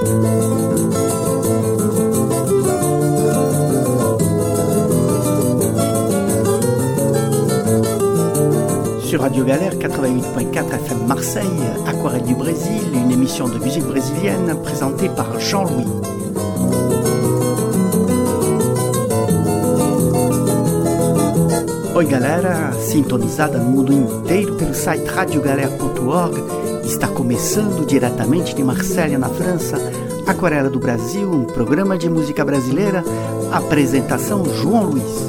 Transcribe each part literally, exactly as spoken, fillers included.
Sur Radio Galère quatre-vingt-huit point quatre F M Marseille, Aquarelle du Brésil, une émission de musique brésilienne présentée par Jean-Louis. Oi galera, sintonizada no mundo inteiro pelo site radio galera ponto org, está começando diretamente de Marselha, na França, Aquarela do Brasil, um programa de música brasileira, apresentação João Luiz.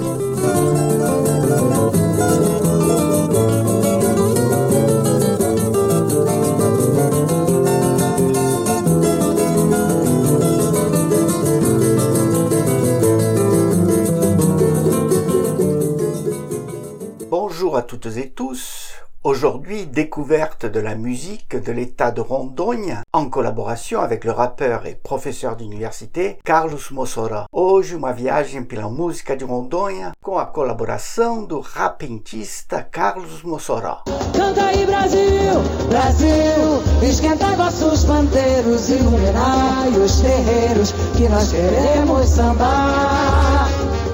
Bonjour à toutes et tous. Aujourd'hui, découverte de la musique de l'état de Rondônia en collaboration avec le rappeur et professeur d'université Carlos Mossoró. Hoje, uma viagem pela música de Rondônia com a colaboração do rapentista Carlos Mossoró. Canta aí Brasil, Brasil, esquenta vossos pandeiros, iluminai os terreiros que nós queremos sambar.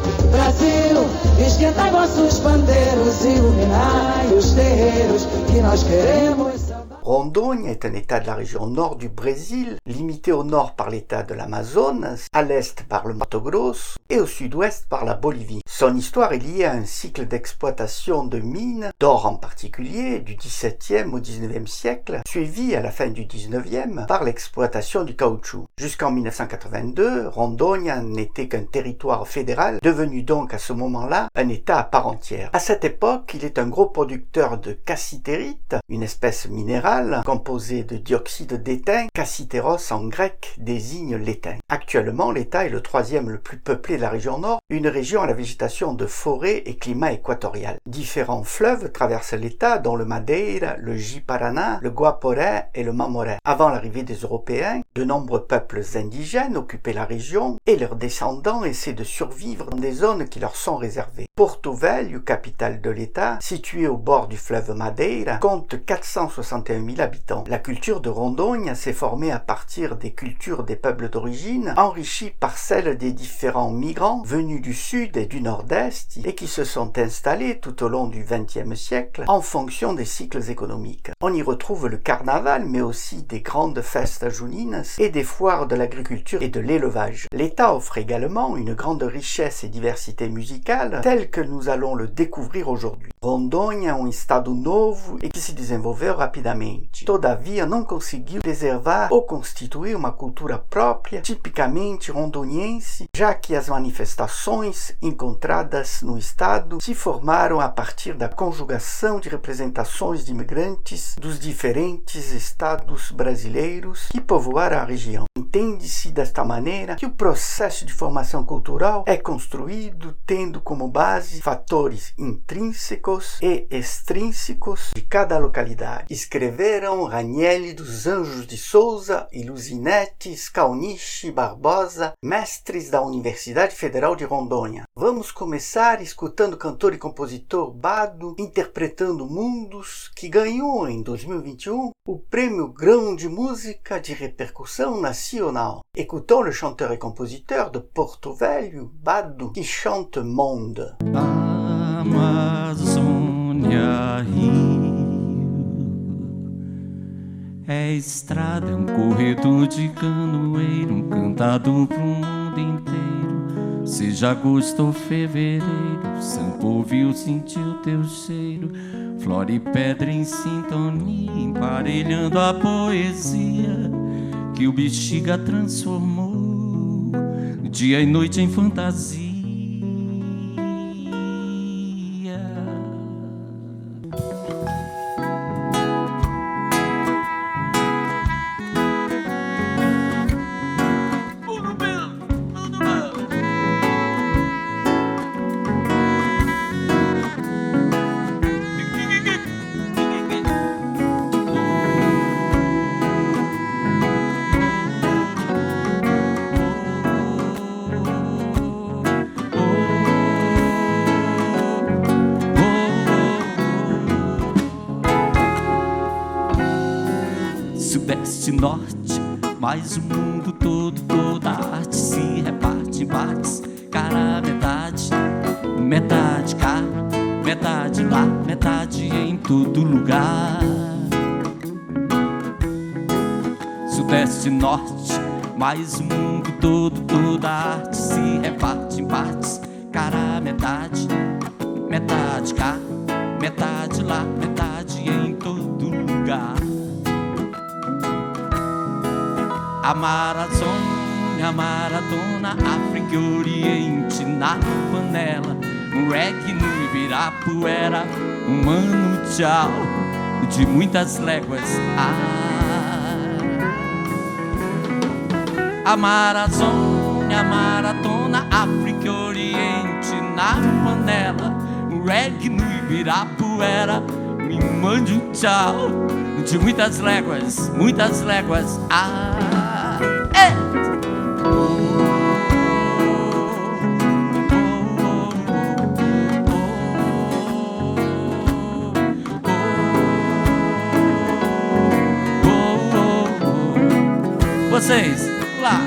Brasil, esquentai vossos pandeiros, iluminai os terreiros que nós queremos sambar. Rondônia est un état de la région nord du Brésil, limité au nord par l'état de l'Amazonas, à l'est par le Mato Grosso et au sud-ouest par la Bolivie. Son histoire est liée à un cycle d'exploitation de mines, d'or en particulier, du dix-septième au dix-neuvième siècle, suivi à la fin du dix-neuvième par l'exploitation du caoutchouc. Jusqu'en mille neuf cent quatre-vingt-deux, Rondônia n'était qu'un territoire fédéral, devenu donc à ce moment-là un état à part entière. À cette époque, il est un gros producteur de cassitérite, une espèce minérale composée de dioxyde d'étain. Cassiteros en grec désigne l'étain. Actuellement, l'état est le troisième le plus peuplé de la région nord, une région à la végétation de forêt et climat équatorial. Différents fleuves traversent l'état, dont le Madeira, le Ji-Paraná, le Guaporé et le Mamoré. Avant l'arrivée des Européens, de nombreux peuples indigènes occupaient la région et leurs descendants essaient de survivre dans des zones qui leur sont réservées. Porto Velho, capitale de l'état, située au bord du fleuve Madeira, compte quatre cent soixante et un mille habitants. La culture de Rondônia s'est formée à partir des cultures des peuples d'origine, enrichie par celle des différents migrants venus du sud et du nord-est et qui se sont installés tout au long du vingtième siècle en fonction des cycles économiques. On y retrouve le carnaval, mais aussi des grandes festas juninas et des foires de l'agriculture et de l'élevage. L'État offre également une grande richesse et diversité musicale, telle que nous allons le découvrir aujourd'hui. Rondônia é um estado novo e que se desenvolveu rapidamente. Todavia, não conseguiu preservar ou constituir uma cultura própria, tipicamente rondoniense, já que as manifestações encontradas no estado se formaram a partir da conjugação de representações de imigrantes dos diferentes estados brasileiros que povoaram a região. Entende-se desta maneira que o processo de formação cultural é construído tendo como base fatores intrínsecos e extrínsecos de cada localidade. Escreveram Ranieri dos Anjos de Souza e Luzinete Scalnici Barbosa, mestres da Universidade Federal de Rondônia. Vamos começar escutando o cantor e compositor Bado interpretando Mundos, que ganhou em dois mil e vinte e um o prêmio Grão de Música de Repercussão Nacional. Écoutons le chanteur et compositeur de Porto Velho, Bado, qui chante Monde. Amazônia, rio, é estrada, é um corredor de canoeiro, um cantado pro mundo inteiro. Seja agosto ou fevereiro, Santo ouviu, sentiu teu cheiro, flora e pedra em sintonia, emparelhando a poesia que o Bexiga transformou dia e noite em fantasia. mas o mundo todo, toda a arte se reparte em partes. Cara, metade, metade cá, metade lá, metade em todo lugar. Sudeste e norte, mas o mundo todo, toda a arte se reparte em partes. Cara, metade, metade cá, metade lá, metade em todo lugar. A Amazônia, a Maratona, África e Oriente na panela, um reggae no Ibirapuera, um ano tchau de muitas léguas. Ah, a Amazônia, a Maratona, África e Oriente na panela, um reggae no Ibirapuera, me mande um tchau de muitas léguas, muitas léguas. Ah, é. Vocês, lá.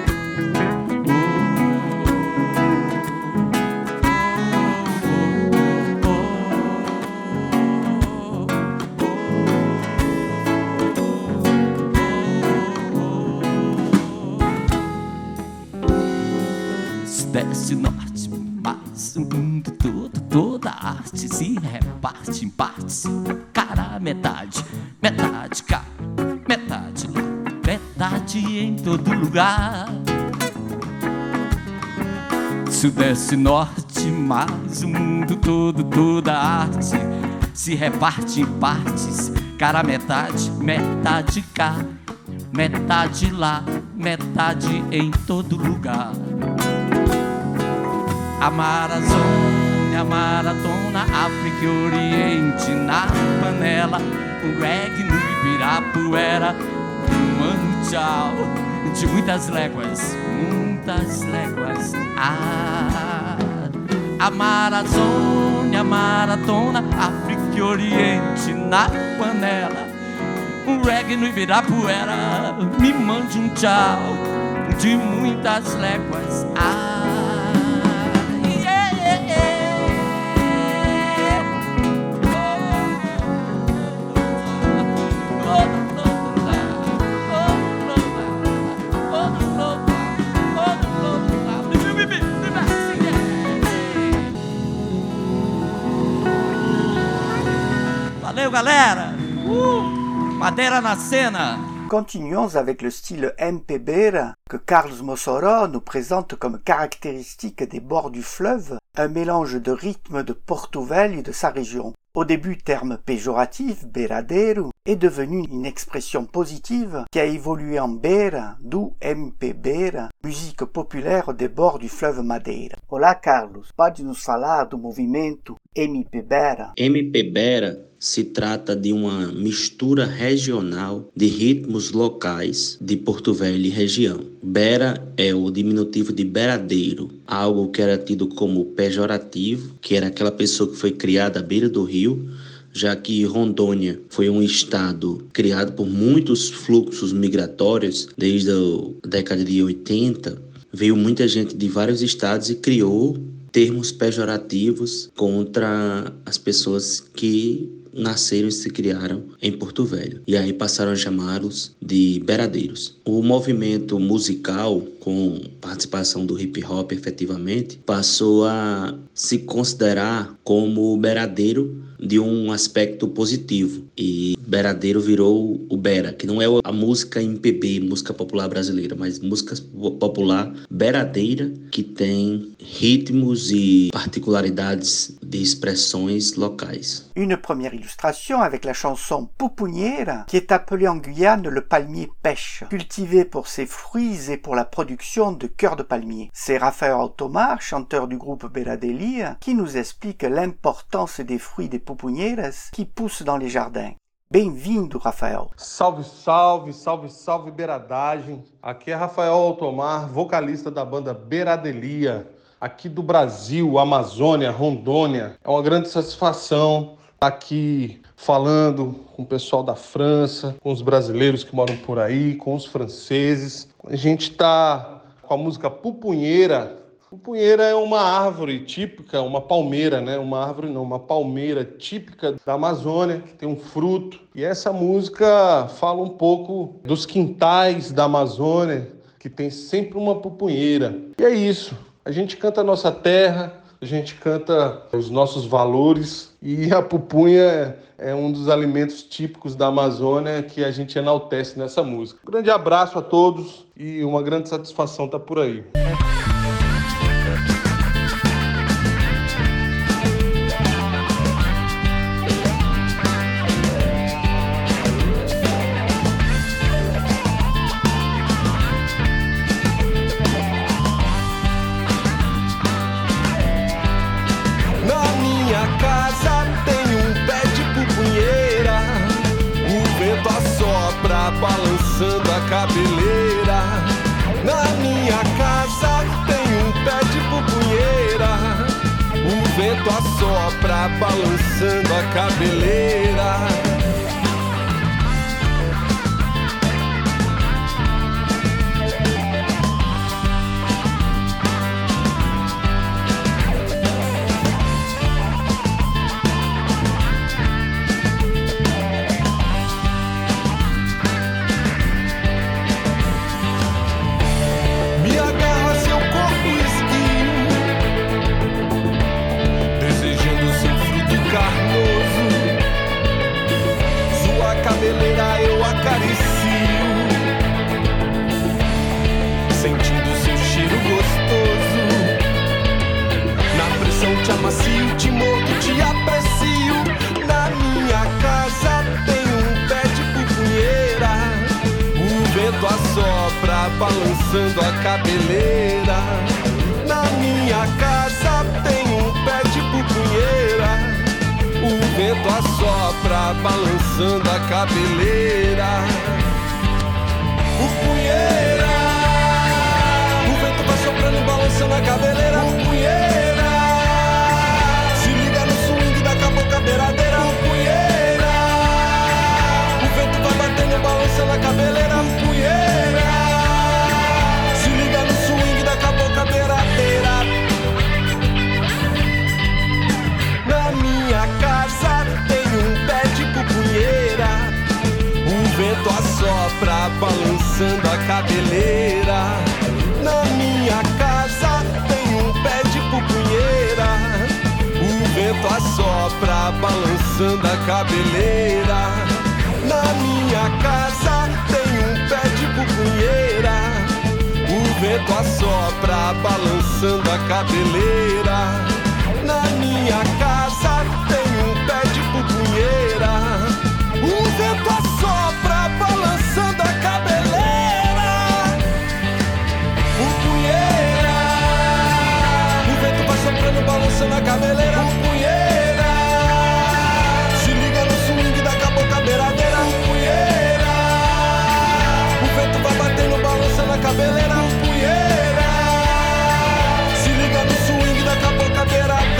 Sudeste, norte, mas o mundo todo, toda a arte se reparte em partes. Cara, metade, metade cá, metade lá, metade em todo lugar. Sudeste, norte, mas o mundo todo, toda a arte se reparte em partes. Cara, metade, metade cá, metade lá, metade em todo lugar. A Amazônia, a Maratona, África e Oriente na panela, um reggae no Ibirapuera, um ano tchau de muitas léguas, muitas léguas. Ah, a Amazônia, a Maratona, África e Oriente na panela, um reggae no Ibirapuera, me mande um tchau de muitas léguas. Ah, valeu, galera! Uh, Madeira na cena! Continuons avec le style M P B que Carlos Mossoró nous présente comme caractéristique des bords du fleuve, un mélange de rythmes de Porto Velho et de sa région. Au début terme péjoratif, beiradeiro, est devenu une expression positive qui a évolué en beira, d'où M P B, musique populaire des bords du fleuve Madeira. Olá, Carlos, pode nos falar do movimento M P B? M P B se trata de uma mistura regional de ritmos locais de Porto Velho e região. Bera é o diminutivo de beradeiro, algo que era tido como pejorativo, que era aquela pessoa que foi criada à beira do rio, já que Rondônia foi um estado criado por muitos fluxos migratórios desde a década de oitenta. Veio muita gente de vários estados e criou termos pejorativos contra as pessoas que nasceram e se criaram em Porto Velho. E aí passaram a chamá-los de beradeiros. O movimento musical, com participação do hip hop efetivamente, passou a se considerar como beradeiro de um aspecto positivo. E beradeiro virou o bera, que não é a música M P B, música popular brasileira, mas música popular beradeira, que tem ritmos e particularidades de expressões locais. Une première illustration avec la chanson Pouponnière, qui est appelée en Guyane le palmier pêche, cultivé pour ses fruits et pour la production de cœur de palmier. C'est Rafael Tomar, chanteur du groupe Beradeli, qui nous explique l'importance des fruits des pouponnières qui poussent dans les jardins. Bem-vindo, Rafael. Salve, salve, salve, salve, Beiradagem. Aqui é Rafael Altomar, vocalista da banda Beradelia, aqui do Brasil, Amazônia, Rondônia. É uma grande satisfação aqui falando com o pessoal da França, com os brasileiros que moram por aí, com os franceses. A gente está com a música Pupunheira. Pupunheira é uma árvore típica, uma palmeira, né? Uma árvore não, uma palmeira típica da Amazônia, que tem um fruto. E essa música fala um pouco dos quintais da Amazônia, que tem sempre uma pupunheira. E é isso, a gente canta a nossa terra, a gente canta os nossos valores, e a pupunha é um dos alimentos típicos da Amazônia que a gente enaltece nessa música. Um grande abraço a todos e uma grande satisfação estar por aí. Balançando a cabeleira. Na minha casa tem um pé de pupunheira. O vento assopra balançando a cabeleira. Eu acaricio, sentindo seu cheiro gostoso. Na pressão te amacio, te mordo, te aprecio. Na minha casa tem um pé de pupunheira. O vento assopra balançando a cabeleira. Na minha casa tem um pé de pupunheira. O vento assopra, balançando a cabeleira. Pupunheira. O vento vai soprando, balançando a cabeleira. Pupunheira. Se liga no swing da cabocla beiradeira. Pupunheira. O vento vai batendo, balançando a cabeleira. Pupunheira. Se liga no swing da cabocla beiradeira. Na minha casa tem um pé de pupunheira. O vento assopra balançando a cabeleira. Na minha casa tem um pé de pupunheira. O vento assopra balançando a cabeleira. Na minha casa tem um pé de pupunheira. O vento assopra balançando a cabeleira. Na minha casa tem um pé de pupunheira. O vento assopra balançando a cabeleira. Pupunheira. O vento vai soprando balançando a cabeleira. Pupunheira. Se liga no swing da cabocla beiradeira. Pupunheira. O vento vai batendo balançando a cabeleira. Pupunheira. Se liga no swing da cabocla beiradeira.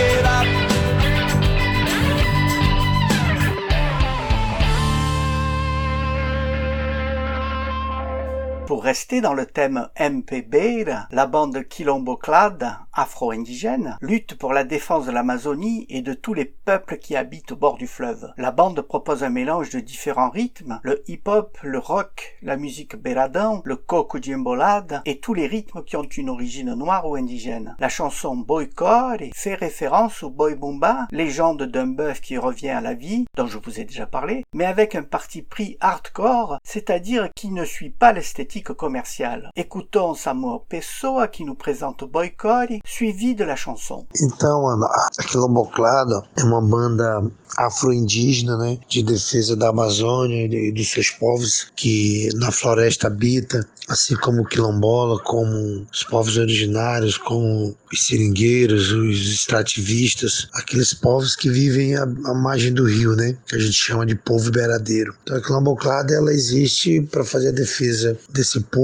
Pour rester dans le thème M P Beira, la bande Quilomboclade, afro-indigène, lutte pour la défense de l'Amazonie et de tous les peuples qui habitent au bord du fleuve. La bande propose un mélange de différents rythmes, le hip-hop, le rock, la musique beiradão, le coco djembolade et tous les rythmes qui ont une origine noire ou indigène. La chanson Boi Core fait référence au Boi Bumba, légende d'un bœuf qui revient à la vie, dont je vous ai déjà parlé, mais avec un parti pris hardcore, c'est-à-dire qui ne suit pas l'esthétique commerciale. Écoutons Samuel Pessoa qui nous présente Boi Core, suivi de la chanson. Então, a Quilomboclade é uma banda afro-indígena, né, de defesa da Amazônia e dos seus povos que na floresta habitam, assim como o quilombola, como os povos originários, como os seringueiros, os extrativistas, aqueles povos que vivem à, à margem do rio, né, que a gente chama de povo beiradeiro. Então a Quilomboclade, ela existe para fazer a defesa desse povo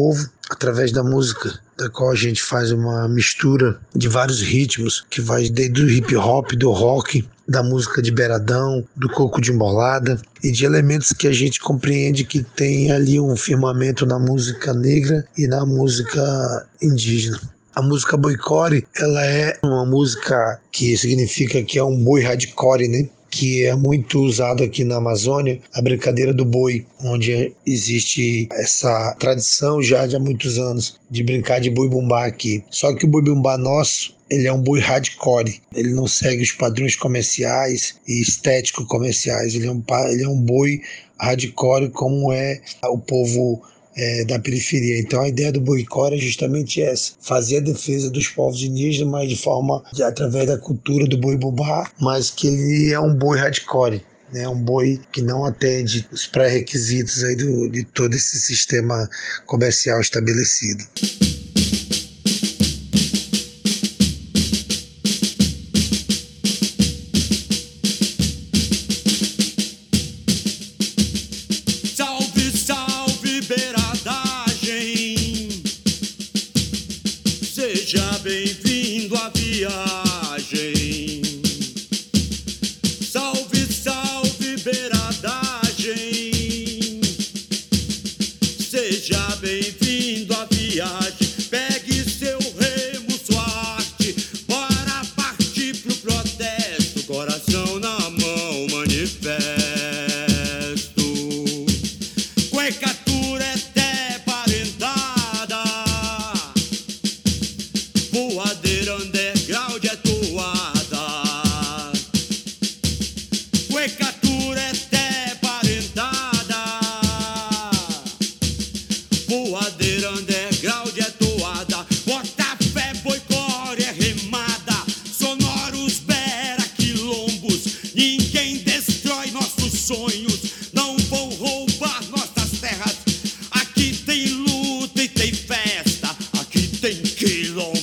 através da música, da qual a gente faz uma mistura de vários ritmos, que vai desde o hip hop, do rock, da música de beiradão, do coco de embolada e de elementos que a gente compreende que tem ali um firmamento na música negra e na música indígena. A música boicore, ela é uma música que significa que é um boi hardcore, né? Que é muito usado aqui na Amazônia, a brincadeira do boi, onde existe essa tradição já de há muitos anos de brincar de boi bumbá aqui. Só que o boi bumbá nosso, ele é um boi hardcore, ele não segue os padrões comerciais e estéticos comerciais, ele é um, ele é um boi hardcore como é o povo É, da periferia. Então a ideia do boicore é justamente essa, fazer a defesa dos povos indígenas, mas de forma, de, através da cultura do boi bumbá, mas que ele é um boi hardcore, né? Um boi que não atende os pré-requisitos aí do, de todo esse sistema comercial estabelecido. Seja bem-vindo à viagem. Salve, salve, beiradagem. Seja bem-vindo à viagem. Pegue seu remo, sua arte. Bora partir pro protesto. Coração na mão, manifesto. Cuecatura é até parentada. Voadeira underground é toada. Cuecatura é até parentada. Voadeira underground é toada. Bota fé, boicore é remada. Sonoros, bera, quilombos. Ninguém destrói nossos sonhos. Não vão roubar nossas terras. Aqui tem luta e tem festa. Aqui tem quilombo.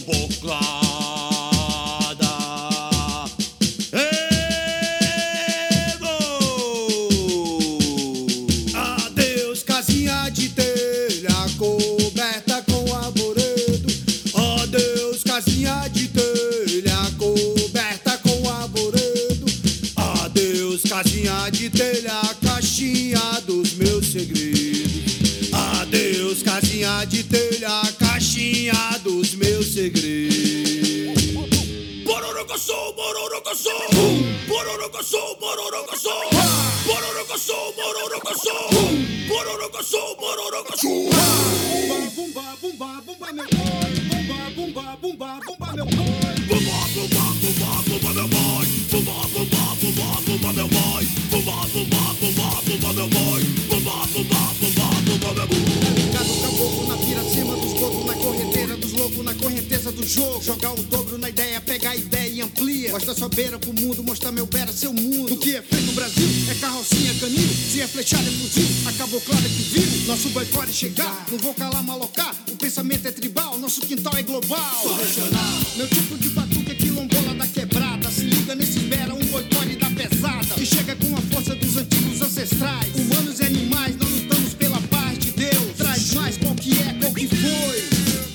Adeus, casinha de telha coberta com arvoredo. Adeus, casinha de telha coberta com arvoredo. Adeus, casinha de telha, caixinha dos meus segredos. Adeus, casinha de telha, caixinha dos meus segredos. Bororocossô, bororocossô, bororocossô, bororocossô, bororocossô, bororocossô, bororocossô, bororocossô. Bumba, bumba, bumba, meu boi. Bumba, bumba, bumba, bumba, meu boi. Bumba, bumba, bumba, bumba, meu boi. Bumba, bumba, bumba, bumba, meu boi. Bumba, bumba, bumba, bumba, meu boi. Bumba, bumba, bumba, bumba, meu boi. Cada caboclo na piracema dos gordos, na correnteira dos loucos, na correnteza do jogo. Jogar o dobro na ideia, pegar a ideia e amplia. Mostra sua beira pro mundo, mostrar meu beira, seu mundo. O que é feito no Brasil é carrocinha, canil. Se é flechada é fuzil, acabou claro que viu. Nosso boicore chegar, não vou calar, malocar. O pensamento é tribal, nosso quintal é global. Sou regional, meu tipo de batuque é quilombola da quebrada. Se liga nesse beira, um boicore da pesada. Que chega com a força dos antigos ancestrais. Humanos e animais, nós lutamos pela paz de Deus. Traz mais qual que é, qual que foi.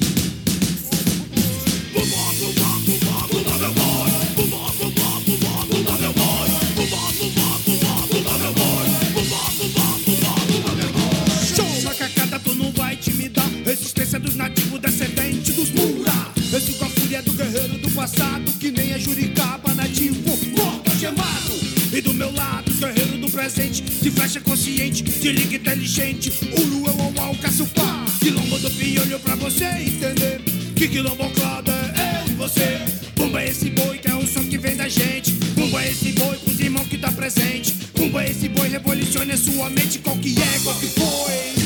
Resistência dos nativos, descendentes dos Mura. Esse com a fúria do guerreiro do passado, que nem a Juricaba, nativo, morto, gemado. E do meu lado, os guerreiros do presente, de flecha consciente, de liga inteligente. Uru, eu, uau, caçupá. Quilombo do piolho pra você entender que quilomboclado é eu e você. Bumba esse boi, que é o som que vem da gente. Bumba esse boi pros irmãos que tá presente. Bumba esse boi, revolutione a sua mente. Qual que é, qual que foi?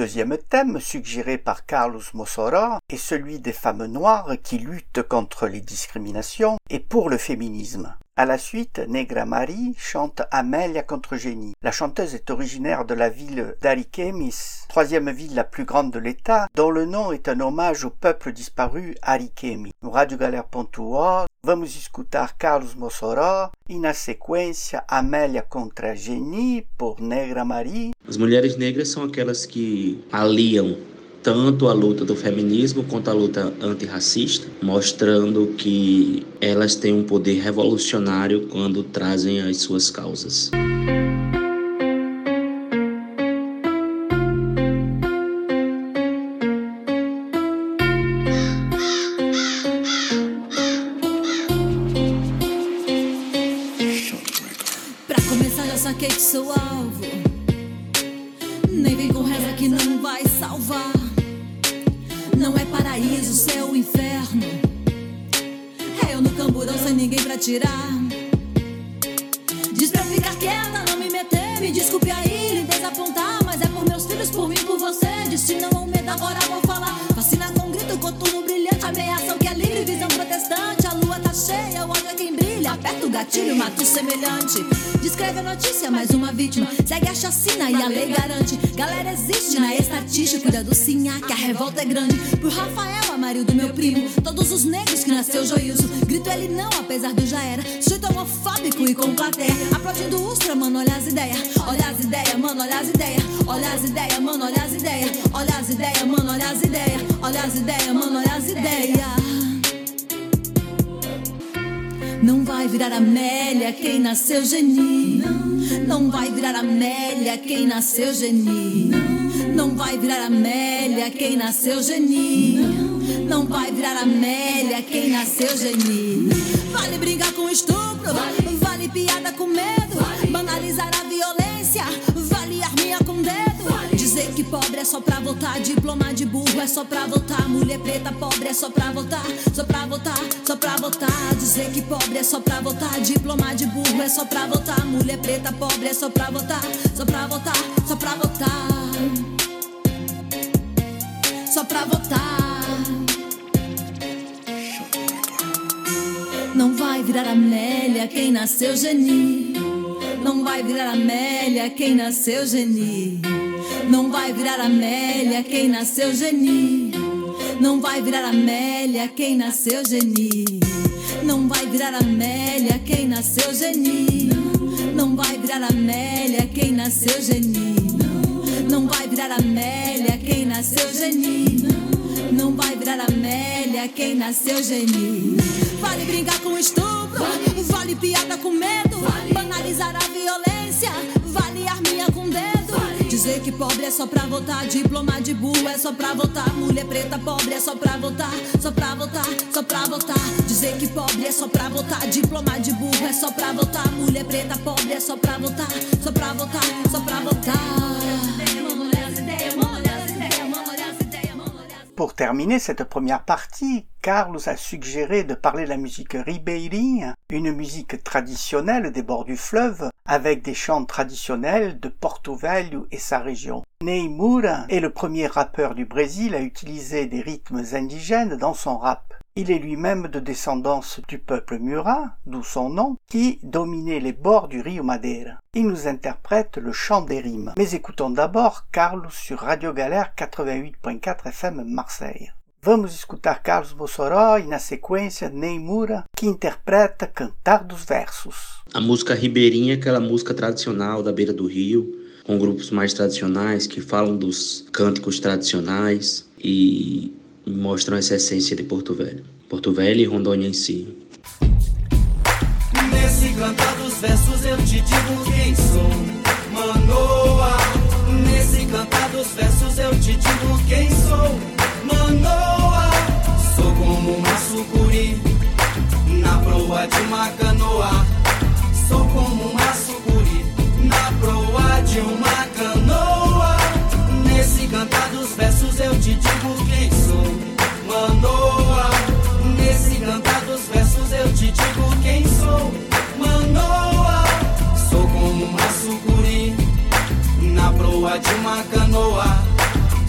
deuxième thème, suggéré par Carlos Mossoró, est celui des femmes noires qui luttent contre les discriminations et pour le féminisme. À la suite, Negra Mari chante Amélia contre Génie. La chanteuse est originaire de la ville d'Ariquemes, troisième ville la plus grande de l'État, dont le nom est un hommage au peuple disparu Ariquemes. No Radio Galera ponto org, vamos escutar Carlos Mossoró e, na sequência, Amélia contra Génie por Negra Mari. As mulheres negras são aquelas que aliam tanto a luta do feminismo quanto a luta antirracista, mostrando que elas têm um poder revolucionário quando trazem as suas causas. Pra começar, já saquei que sou alvo. Nem vem com reza que não vai salvar. Não é paraíso, céu, inferno. É eu no camburão sem ninguém pra tirar. Diz pra ficar quieta, não me meter. Me desculpe aí, lhe desapontar. Mas é por meus filhos, por mim, por você. Destino ou medo, agora vou falar. Vacina com grito, coturno brilhante. Ameação que é livre, visão protestante. A lua tá cheia, o ódio é quem brilha. Aperta o gatilho, mata o semelhante. Descreve a notícia, mais uma vítima. Segue a chacina e a lei garante. Galera existe na estatística. Cuida do sinhá, que a revolta é grande. Pro Rafael, Amarildo, meu primo. Todos os negros que nasceu joioso. Grito ele não, apesar do já era. Sujeito homofóbico e com plateia. Aplaudindo Ustra, mano, olha as ideias. Olha as ideias, mano, olha as ideias. Olha as ideias, mano, olha as ideias. Olha as ideias, mano, olha as ideias. Olha as ideias, mano, olha as ideias. Não vai virar Amélia quem nasceu Geni. Não vai virar Amélia quem nasceu Geni. Não vai virar Amélia quem nasceu Geni. Não vai virar Amélia quem nasceu Geni. Vale brigar com estupro, vale piada com medo, banalizar a violência, vale arminha com dedo. Dizer que pobre é só pra votar, diploma de burro é só pra votar, mulher preta pobre é só pra votar, só pra votar, só pra votar. Dizer que pobre é só pra votar, diploma de burro é só pra votar, mulher preta pobre é só pra votar, só pra votar, só pra votar, só pra votar. Não vai virar Amélia quem nasceu Geni. Não vai virar Amélia quem nasceu Geni. Não vai virar Amélia quem nasceu Geni. Não vai virar Amélia quem nasceu Geni. Não vai virar Amélia quem nasceu Geni. Não vai virar Amélia quem nasceu Geni. Não vai virar Amélia quem nasceu Geni. Não vai virar Amélia quem nasceu Geni. Vale brincar com estupro, vale piada com medo, banalizar a violência, vale arminha com dedo. Dizer que pobre é só pra votar, diploma de burro é só pra votar, mulher preta pobre é só pra votar, só pra votar, só pra votar. Dizer que pobre é só pra votar, diploma de burro é só pra votar, mulher preta pobre é só pra votar, só pra votar, só pra votar. Pour terminer cette première partie, Carlos a suggéré de parler de la musique ribeirinha, une musique traditionnelle des bords du fleuve, avec des chants traditionnels de Porto Velho et sa région. Ney Moura est le premier rappeur du Brésil à utiliser des rythmes indigènes dans son rap. Il est lui-même de descendance du peuple Mura, d'où son nom, qui dominait les bords du Rio Madeira. Il nous interprète le chant des rimes. Mais écoutons d'abord Carlos sur Radio Galera quatre-vingt-huit point quatre F M Marseille. Vamos escutar Carlos Mossoró e na sequência Ney Moura, que interpreta Cantar dos Versos. A música ribeirinha é aquela música tradicional da beira do rio, com grupos mais tradicionais que falam dos cânticos tradicionais e mostram essa essência de Porto Velho. Porto Velho e Rondônia em si. Nesse cantar dos versos eu te digo quem sou, Manoa. Nesse cantar dos versos eu te digo quem sou, Manoa. Sou como uma sucuri na proa de uma canoa. Sou como uma sucuri na proa de uma canoa. Nesse cantar dos versos eu te digo quem sou, Manoa. Nesse cantar dos versos eu te digo quem sou, Manoa. Sou como uma sucuri na proa de uma canoa.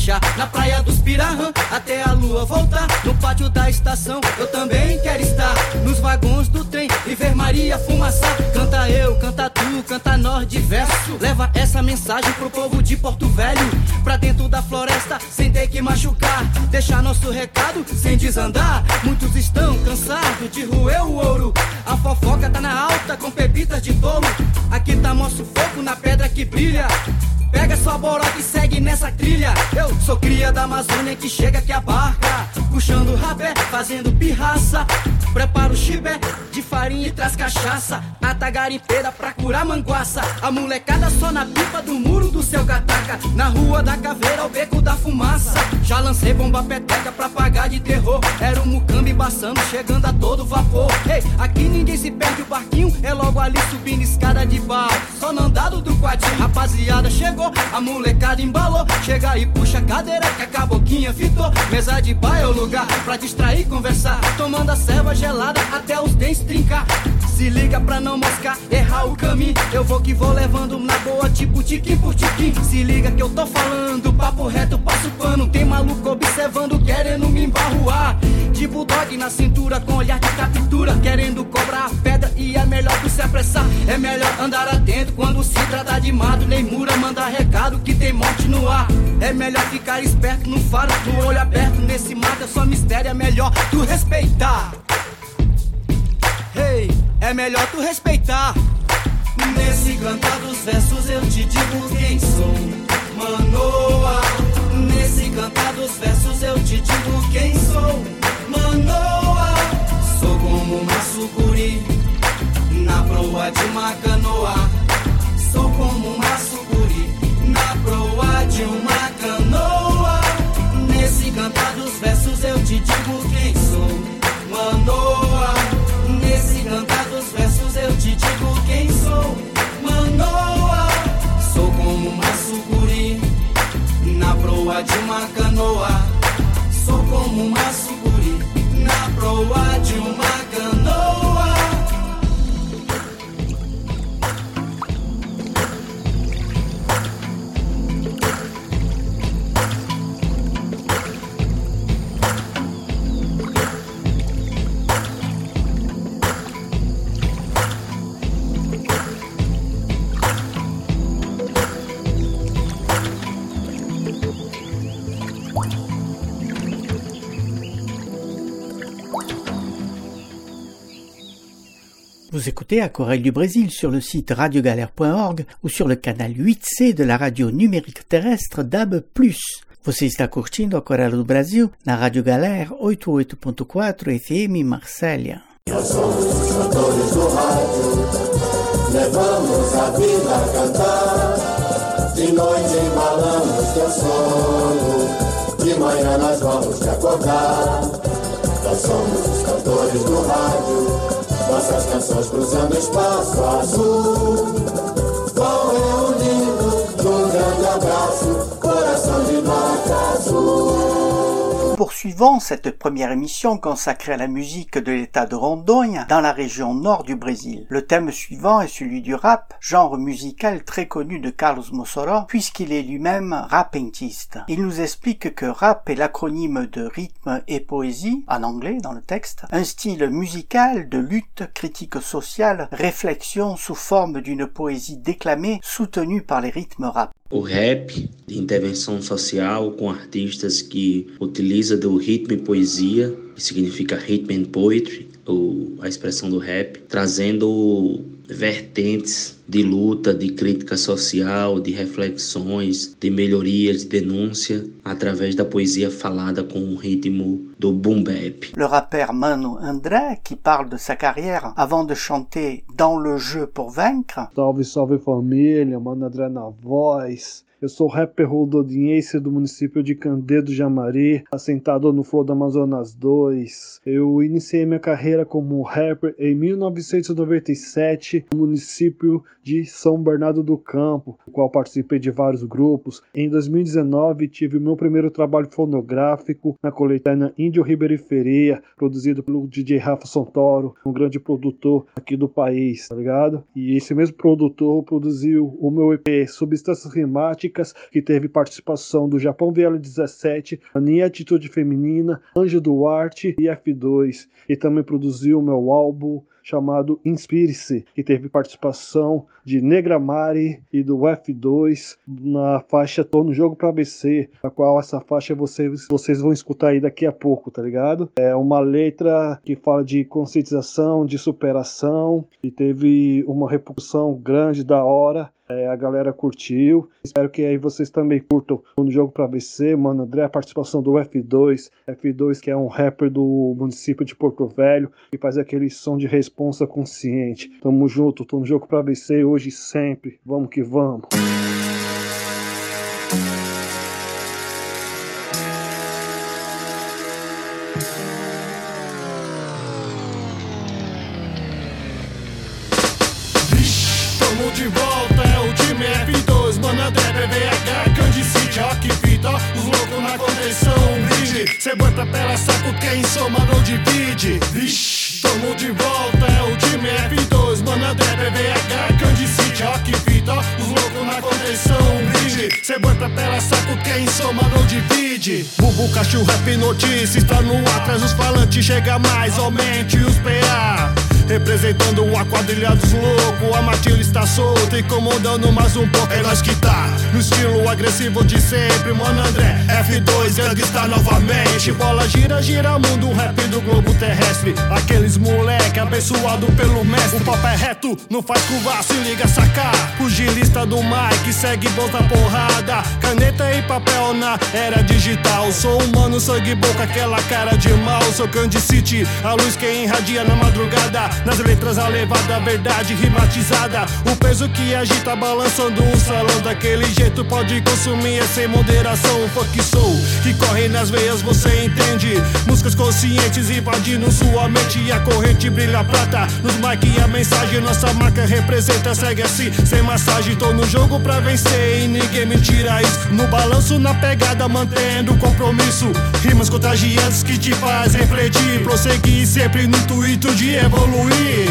pranchar na praia dos Pirahã, até a lua voltar. No pátio da estação eu também quero estar, nos vagões do trem e ver Maria fumaçar. Canta eu, canta tu, canta nós de verso. Leva essa mensagem pro povo de Porto Velho, pra dentro da floresta sem ter que machucar. Deixar nosso recado sem desandar. Muitos estão cansados de roer o ouro. A fofoca tá na alta com pepitas de touro. Aqui tá nosso fogo na pedra que brilha. Pega sua boroca e segue nessa trilha. Eu sou cria da Amazônia que chega que abarca, puxando rapé, fazendo pirraça. Prepara o chibé de farinha e traz cachaça, ata garimpeira pra curar manguaça. A molecada só na pipa do muro do seu gataca, na rua da caveira ao beco da fumaça. Já lancei bomba peteca pra pagar de terror. Era um mucambi embaçando, chegando a todo vapor. Ei, aqui ninguém se perde, o barquinho é logo ali subindo escada de bar, só no andado do quadrinho. Rapaziada chegou, a molecada embalou. Chega aí, puxa a cadeira que a caboquinha fitou. Mesa de bar é o lugar pra distrair e conversar, tomando a ceva gelada até os dentes trincar. Se liga pra não moscar, errar o caminho. Eu vou que vou levando na boa, tipo tiquim por tiquim. Se liga que eu tô falando, papo reto, passo pano. Tem maluco observando, querendo me embarruar. De bulldog na cintura, com olhar de captura, querendo cobrar a pedra e é melhor tu se apressar. É melhor andar atento quando se trata de mato. Nem mura, manda recado que tem morte no ar. É melhor ficar esperto no faro, no olho aberto. Nesse mato é só mistério, é melhor tu respeitar. Hey, é melhor tu respeitar. Nesse cantar dos versos eu te digo quem sou, Manoa. Nesse cantar dos versos eu te digo quem sou, Manoa. Sou como uma sucuri na proa de uma canoa. Sou como uma sucuri na proa de uma canoa. Nesse cantar dos versos eu te digo quem sou, Manoa. Nesse cantar dos versos eu te digo quem sou, Manoa. Sou como uma sucuri na proa de uma canoa. Sou como uma sucuri na proa de uma canoa. Vous écoutez Aquarelle du Brésil sur le site radiogalère point org ou sur le canal huit C de la radio numérique terrestre D A B plus. Você está curtindo Aquarelle do Brasil na Rádio Galera oitenta e oito ponto quatro F M Marsella. Nós somos os cantores do rádio, levamos a vida a cantar. De noite embalamos teu sono, de manhã nós vamos te acordar. Nós somos os cantores do rádio, nossas canções cruzando espaço azul, vão reunindo num grande abraço, coração de nota azul. Poursuivons cette première émission consacrée à la musique de l'état de Rondônia dans la région nord du Brésil. Le thème suivant est celui du rap, genre musical très connu de Carlos Mossoró puisqu'il est lui-même rapentiste. Il nous explique que rap est l'acronyme de rythme et poésie, en anglais dans le texte, un style musical de lutte, critique sociale, réflexion sous forme d'une poésie déclamée soutenue par les rythmes rap. O rap de intervenção social com artistas que utilizam do ritmo e poesia, que significa rhythm and poetry, ou a expressão do rap, trazendo vertentes de luta, de crítica social, de reflexões, de melhorias, de denúncia, através da poesia falada com o ritmo do boom bap. Le rappeur Mano André, qui parle de sa carrière avant de chanter Dans le jeu pour vaincre. Salve, salve família, Mano André na voz. Eu sou rapper rondoniense do município de Candedo Jamari, assentado no Flor do Amazonas dois. Eu iniciei minha carreira como rapper em mil novecentos e noventa e sete, no município de São Bernardo do Campo, no qual participei de vários grupos. Em dois mil e dezenove, tive o meu primeiro trabalho fonográfico na coletânea Índio Riberiferia, produzido pelo D J Rafa Santoro, um grande produtor aqui do país, tá ligado? E esse mesmo produtor produziu o meu E P Substâncias Rimáticas, Chicas, que teve participação do Japão V L dezessete, Aninha Atitude Feminina, Anjo Duarte e F dois. E também produziu o meu álbum chamado Inspire-se, que teve participação de Negra Mari e do F dois na faixa Tô no Jogo Pra Vencer, a qual essa faixa vocês, vocês vão escutar aí daqui a pouco, tá ligado? É uma letra que fala de conscientização, de superação, e teve uma repercussão grande, da hora. É, a galera curtiu. Espero que aí vocês também curtam no Jogo Pra Vencer, Mano André, a participação do F dois. F dois, que é um rapper do município de Porto Velho, que faz aquele som de responsa consciente. Tamo junto, tô no Jogo Pra Vencer hoje e sempre. Vamos que vamos. Tamo de volta, é o time F dois, Mano André, B V H, Candy City, Rock Fita, os loucos na contenção, brinde, cê bota pela saco, quem soma não divide. Vixe, tamo de volta, é o time F dois, Mano André, B V H, Candy City, Rock Fita, os loucos na contenção, brinde, cê bota pela saco, quem soma não divide. Bubu, cachorro, rap, notícia, está no ar, traz os falantes, chega mais, aumente os P A. Representando a quadrilha dos loucos, a matilha está solta e comandando mais um pouco. É nós que tá, no estilo agressivo de sempre. Mano André, F dois, Yang está novamente. Bola gira, gira mundo, rap do globo terrestre. Aqueles moleque abençoado pelo mestre. O papo é reto, não faz curva, se liga sacar. Pugilista do Mike, segue bons na porrada. Caneta e papel na era digital. Sou humano, sangue boca, aquela cara de mal. Sou Candy City, a luz que irradia na madrugada. Nas letras a levada, a verdade rimatizada. O peso que agita balançando um salão. Daquele jeito pode consumir, é sem moderação. O funk soul que corre nas veias, você entende. Músicas conscientes invadindo sua mente. E a corrente brilha prata nos mic e a mensagem. Nossa marca representa, segue assim, sem massagem. Tô no jogo pra vencer e ninguém me tira isso. No balanço, na pegada, mantendo o compromisso. Rimas contagiantes que te fazem refletir. Prosseguir sempre no intuito de evoluir.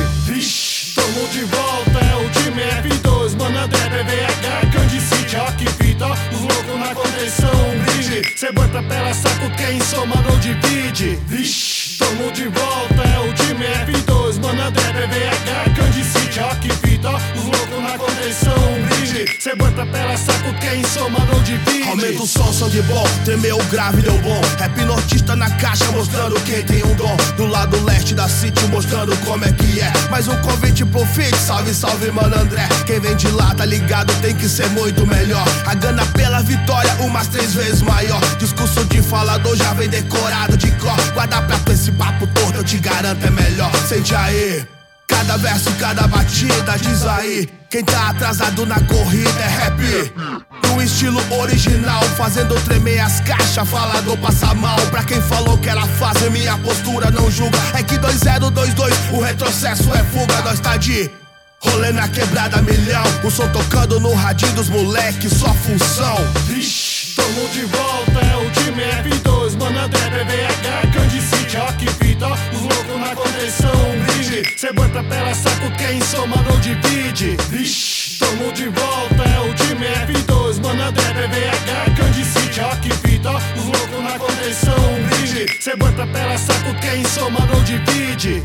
Vixe, tamo de volta, é o time F dois, Mano André, B V H, Candy City, Rock Fita, os loucos na contenção, brinde, cê bota pela saco, quem soma não divide. Vixe, tamo de volta, é o time F dois, Mano André, B V H, Candy City, Rock Fita, os loucos na contenção, brinde, cê bota pela saco, quem soma não divide. Aumenta o som, sangue bom, tremeu o grave, deu bom. Rap nortista na caixa, mostrando quem tem um dom. Do lado leste da city, mostrando como é que é. Mais um convite pro feat, salve, salve, Mano André. Quem vem de lá, tá ligado, tem que ser muito melhor. A gana pela vitória, umas três vezes maior. Discurso de falador já vem decorado de cor. Guarda pra tu esse papo torto, eu te garanto é melhor. Sente aí, cada verso, cada batida, diz aí. Quem tá atrasado na corrida é rap no estilo original, fazendo tremer as caixas, falador passa mal. Pra quem falou que era fácil, minha postura não julga. É que dois zero dois dois, o retrocesso é fuga. Nós tá de rolê na quebrada milhão, o som tocando no radinho dos moleque, só função. Vixe, tamo de volta, é o time F dois, Mano André, B V H, Candy City, Rock Fita, os loucos na contenção, brinde, cê bota pela saco, quem soma não divide. Vixe, tamo de volta, é o time F dois, Mano André, B V H, Candy City, Rock Fita, os loucos na contenção, brinde, cê bota pela saco, quem soma não divide.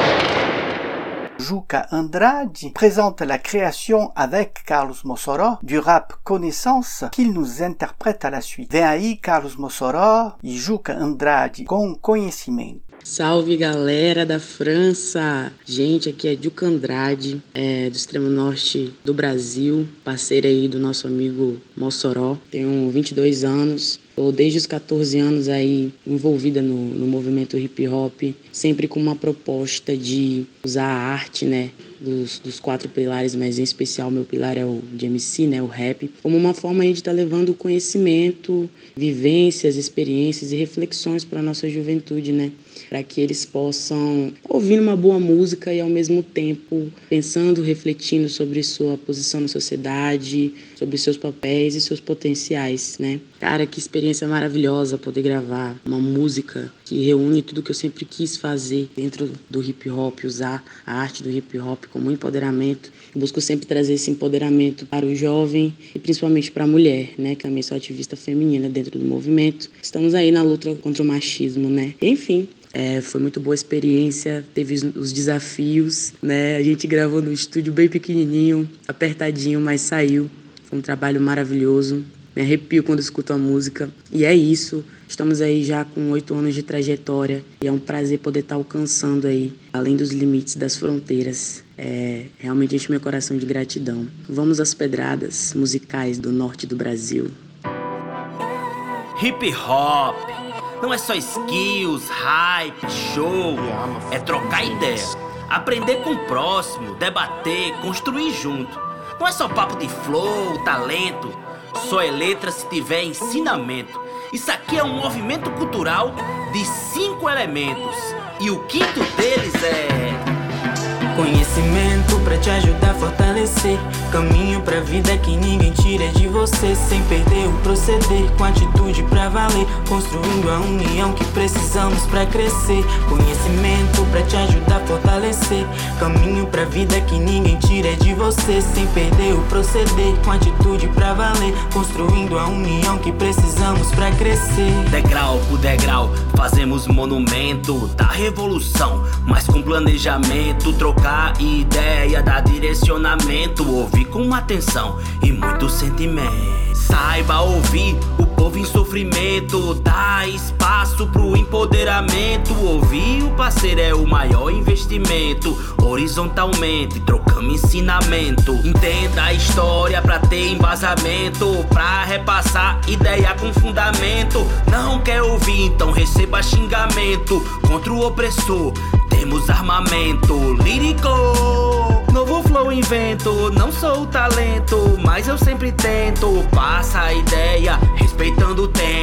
Juca Andrade présente la création avec Carlos Mossoró du rap Connaissance qu'il nous interprète à la suite. Vem aí Carlos Mossoró e Juca Andrade com Conhecimento. Salve galera da França! Gente, aqui é Juca Andrade, é, do extremo norte do Brasil, parceiro aí do nosso amigo Mossoró. Tenho vinte e dois anos, estou desde os catorze anos aí envolvida no, no movimento hip hop, sempre com uma proposta de usar a arte, né, dos, dos quatro pilares, mas em especial meu pilar é o de M C, né, o rap, como uma forma aí de estar tá levando conhecimento, vivências, experiências e reflexões para a nossa juventude, né, para que eles possam ouvir uma boa música e ao mesmo tempo pensando, refletindo sobre sua posição na sociedade, sobre seus papéis e seus potenciais, né. Cara, que experiência maravilhosa poder gravar uma música que reúne tudo que eu sempre quis fazer dentro do hip hop, usar a arte do hip hop como empoderamento. Eu busco sempre trazer esse empoderamento para o jovem e principalmente para a mulher, né, que também sou ativista feminina dentro do movimento. Estamos aí na luta contra o machismo, né? Enfim, é, foi muito boa a experiência, teve os desafios, né? A gente gravou no estúdio bem pequenininho, apertadinho, mas saiu. Foi um trabalho maravilhoso. Me arrepio quando escuto a música. E é isso. Estamos aí já com oito anos de trajetória. E é um prazer poder estar alcançando aí, além dos limites das fronteiras. É, realmente enche meu coração de gratidão. Vamos às pedradas musicais do norte do Brasil. Hip hop não é só skills, hype, show. É trocar ideia, aprender com o próximo, debater, construir junto. Não é só papo de flow, talento. Só é letra se tiver ensinamento. Isso aqui é um movimento cultural de cinco elementos. E o quinto deles é... conhecimento pra te ajudar a fortalecer. Caminho pra vida que ninguém tira de você. Sem perder o proceder, com atitude pra valer. Construindo a união que precisamos pra crescer. Conhecimento pra te ajudar a fortalecer. Caminho pra vida que ninguém tira de você. Sem perder o proceder, com atitude pra valer. Construindo a união que precisamos pra crescer. Degrau por degrau, fazemos monumento da revolução, mas com planejamento. Trocar ideia, dar direcionamento. Ouvir com atenção e muito sentimento. Saiba ouvir o povo em sofrimento. Dá espaço pro empoderamento. Ouvir o parceiro é o maior investimento. Horizontalmente, trocamos ensinamento. Entenda a história pra ter embasamento. Pra repassar ideia com fundamento. Não quer ouvir, então receba xingamento. Contra o opressor temos armamento lírico. Novo flow invento, não sou o talento, mas eu sempre tento. Passa a ideia, respeitando o tempo.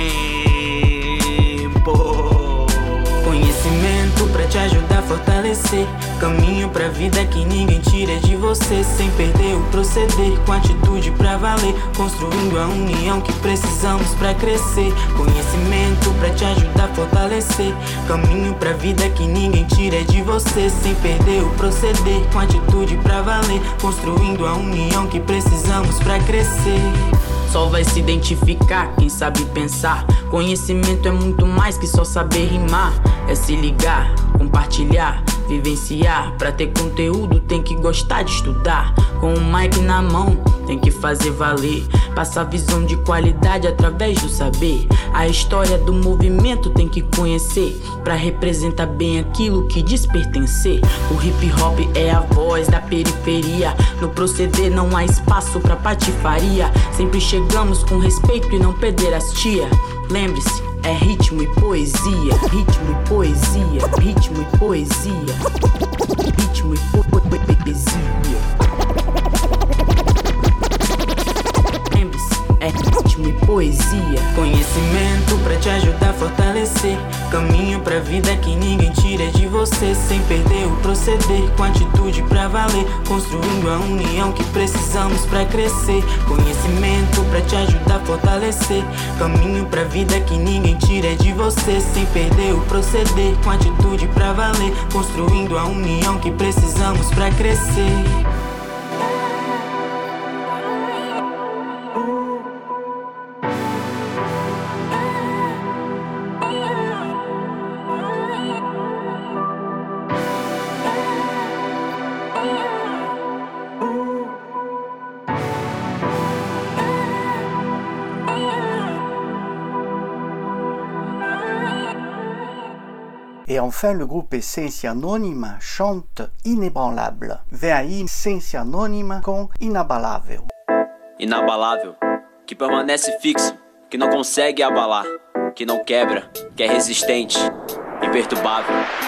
Conhecimento pra te ajudar a fortalecer. Caminho pra vida que ninguém tira de você. Sem perder o proceder, com atitude pra valer. Construindo a união que precisamos pra crescer. Conhecimento pra te ajudar a fortalecer. Caminho pra vida que ninguém tira de você. Sem perder o proceder, com atitude pra valer. Construindo a união que precisamos pra crescer. Só vai se identificar quem sabe pensar. Conhecimento é muito mais que só saber rimar. É se ligar, compartilhar, vivenciar. Pra ter conteúdo tem que gostar de estudar. Com o mic na mão tem que fazer valer. Passar visão de qualidade através do saber. A história do movimento tem que conhecer. Pra representar bem aquilo que diz pertencer. O hip hop é a voz da periferia. No proceder não há espaço pra patifaria. Sempre chegamos com respeito e não pederastia. Lembre-se, é ritmo e poesia. Ritmo e poesia. Ritmo e poesia. Ritmo e poesia. É ritmo e poesia. Conhecimento pra te ajudar a fortalecer. Caminho pra vida que ninguém tira de você. Sem perder o proceder, com atitude pra valer. Construindo a união que precisamos pra crescer. Conhecimento pra te ajudar a fortalecer. Caminho pra vida que ninguém tira de você. Sem perder o proceder, com atitude pra valer. Construindo a união que precisamos pra crescer. Et enfin, le groupe Essência Anônima chante Inébranlable. Vem aí Essência Anônima com Inabalável. Inabalável, que permanece fixo, que não consegue abalar, que não quebra, que é resistente, imperturbável.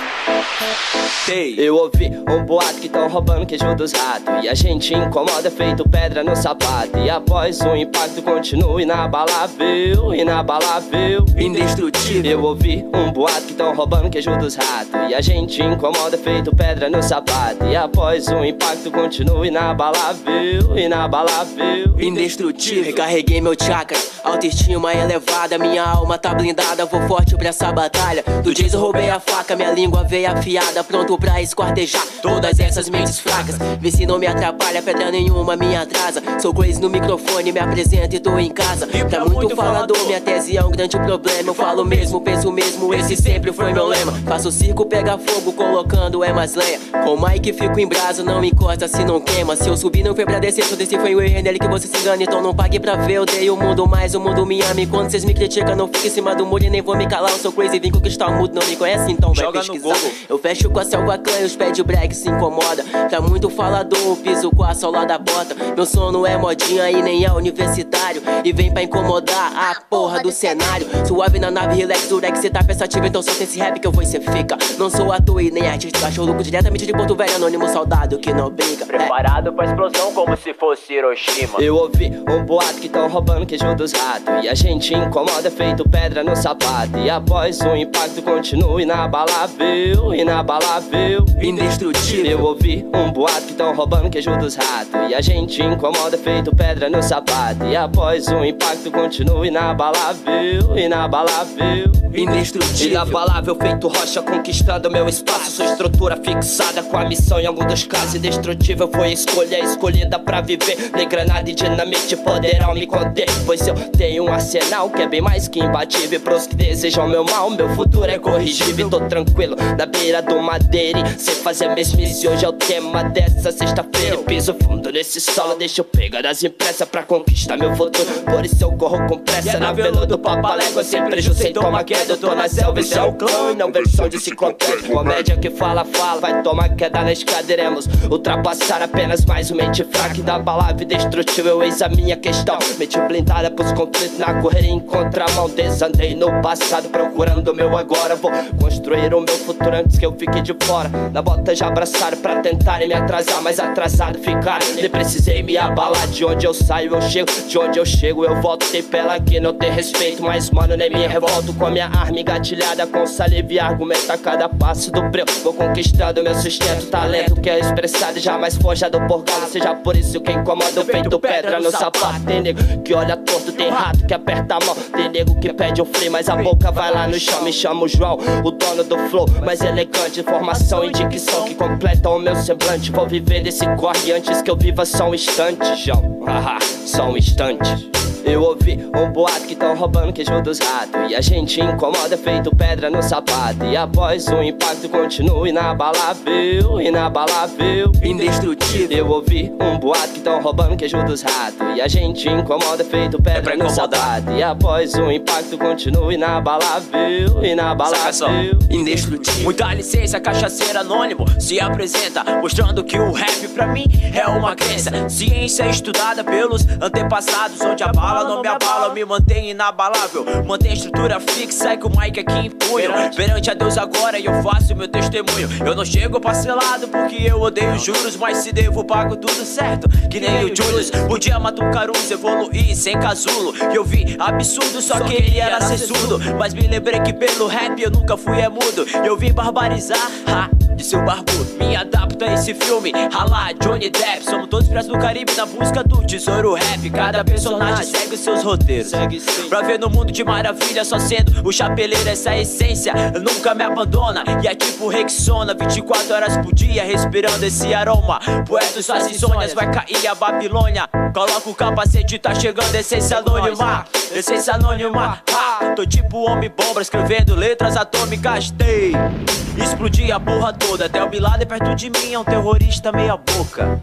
Eu ouvi um boato que tão roubando queijo dos ratos, e a gente incomoda feito pedra no sapato. E após o impacto continua inabalável, inabalável, indestrutível. Eu ouvi um boato que tão roubando queijo dos ratos, e a gente incomoda feito pedra no sapato. E após o impacto continua inabalável, inabalável, indestrutível. Recarreguei meu chakra, autoestima elevada, minha alma tá blindada, vou forte pra essa batalha. Do Jason roubei a faca, minha língua veio afiada, pronto pra esquartejar todas essas mentes fracas. Vê se não me atrapalha, pedra nenhuma me atrasa. Sou Crazy no microfone, me apresento e tô em casa. Pra muito falador, minha tese é um grande problema. Eu falo mesmo, penso mesmo, esse sempre foi meu lema. Faço circo, pega fogo, colocando é mais lenha. Com o Mike fico em brasa, não encosta se não queima. Se eu subir não foi pra descer, se eu descer foi o erro nele que você se engana. Então não pague pra ver, eu odeio o mundo, mas o mundo me ama. E quando cês me criticam, não fique em cima do muro e nem vou me calar. Eu sou Crazy, vim conquistar o mundo, não me conhece, então vai Joga pesquisar. Eu fecho com a selva clã e os pé de break se incomoda. Pra muito falador, eu piso com a sola da bota. Meu som não é modinha e nem é universitário, e vem pra incomodar a porra do cenário. Suave na nave, relax, o deck, cê tá pensativo, então só tem esse rap que eu vou e cê fica. Não sou ator e nem artista, cachorro louco diretamente de Porto Velho, anônimo soldado que não briga. Preparado pra explosão como se fosse Hiroshima. Eu ouvi um boato que tão roubando queijo dos ratos, e a gente incomoda feito pedra no sapato. E após o impacto continua inabalável, inabalável, indestrutível. Eu ouvi um boato que tão roubando queijo dos ratos, e a gente incomoda feito pedra no sapato. E após o impacto continua inabalável, inabalável, indestrutível. Inabalável feito rocha conquistando meu espaço. Sou estrutura fixada com a missão em algum dos casos. Indestrutível foi a escolha escolhida pra viver. Nem granada e dinamite poderão me conter, pois eu tenho um arsenal que é bem mais que imbatível. Pros que desejam meu mal, meu futuro é corrigível. Tô tranquilo na beira do madeira, sei fazer mesmice. Hoje é o tema dessa sexta-feira. Piso fundo nesse solo, deixa eu pegar as impressas pra conquistar meu futuro. Por isso eu corro com pressa na vela do papalégua, sem prejuízo, sem tomar queda. Eu tô na selva, esse é o clã e não versão de ciclope. Comédia que fala, fala, vai tomar queda na escada. Iremos ultrapassar apenas mais uma mente fraca. E da palavra indestrutível, eis a minha questão. Mente blindada pros conflitos na correria em contramão. Desandei no passado procurando o meu agora. Vou construir o meu futuro antes que eu fique de fora. Na bota já abraçaram pra tentarem me atrasar, mas atrasado ficaram. Nem precisei me abalar, de onde eu saio eu chego, de onde eu chego eu volto. Tem pela que não tem respeito, mas mano nem me revolto. Com a minha arma engatilhada, com saliva e argumento a cada passo do breu. Vou conquistando meu sustento, talento que é expressado e jamais forjado por galo. Seja por isso que incomoda o feito pedra no sapato. Tem nego que olha torto, tem rato que aperta a mão. Tem nego que pede um free, mas a boca vai lá no chão. Me chamo João, o dono do flow mais elegante, formação e dicção que completam o meu semblante. Vou viver desse corre antes que eu viva só um instante, João. Haha, só um instante. Eu ouvi um boato que tão roubando queijo dos ratos, e a gente incomoda feito pedra no sapato. E após o impacto continua inabalável, inabalável, indestrutível. Eu ouvi um boato que tão roubando queijo dos ratos, e a gente incomoda feito pedra no sapato. E após o impacto continua inabalável, inabalável, indestrutível. Muita licença, cachaceiro anônimo se apresenta, mostrando que o rap pra mim é uma crença. Ciência estudada pelos antepassados, onde a bala não me abala, me mantém inabalável. Mantém a estrutura fixa, é que o mic aqui em punho. Perante a Deus agora eu faço meu testemunho. Eu não chego parcelado porque eu odeio juros, mas se devo pago tudo certo, que nem o Julius. Podia matar um Caruso, evoluir sem casulo. Eu vi absurdo, só que ele era sessudo. Mas me lembrei que pelo rap eu nunca fui é mudo. Eu vim barbarizar, ha, de seu barbudo. Me adapta a esse filme, rala Johnny Depp. Somos todos presos do Caribe na busca do tesouro rap. Cada personagem segue seus roteiros, pra ver no mundo de maravilha, só sendo o chapeleiro. Essa essência nunca me abandona, e é tipo Rexona, vinte e quatro horas por dia respirando esse aroma. Poeta suas insônias, vai cair a Babilônia. Coloca o capacete, tá chegando essência anônima, essência anônima, ha. Tô tipo homem bomba, escrevendo letras atômicas. Tei, explodi a porra toda, até o Bin Laden perto de mim é um terrorista meia boca.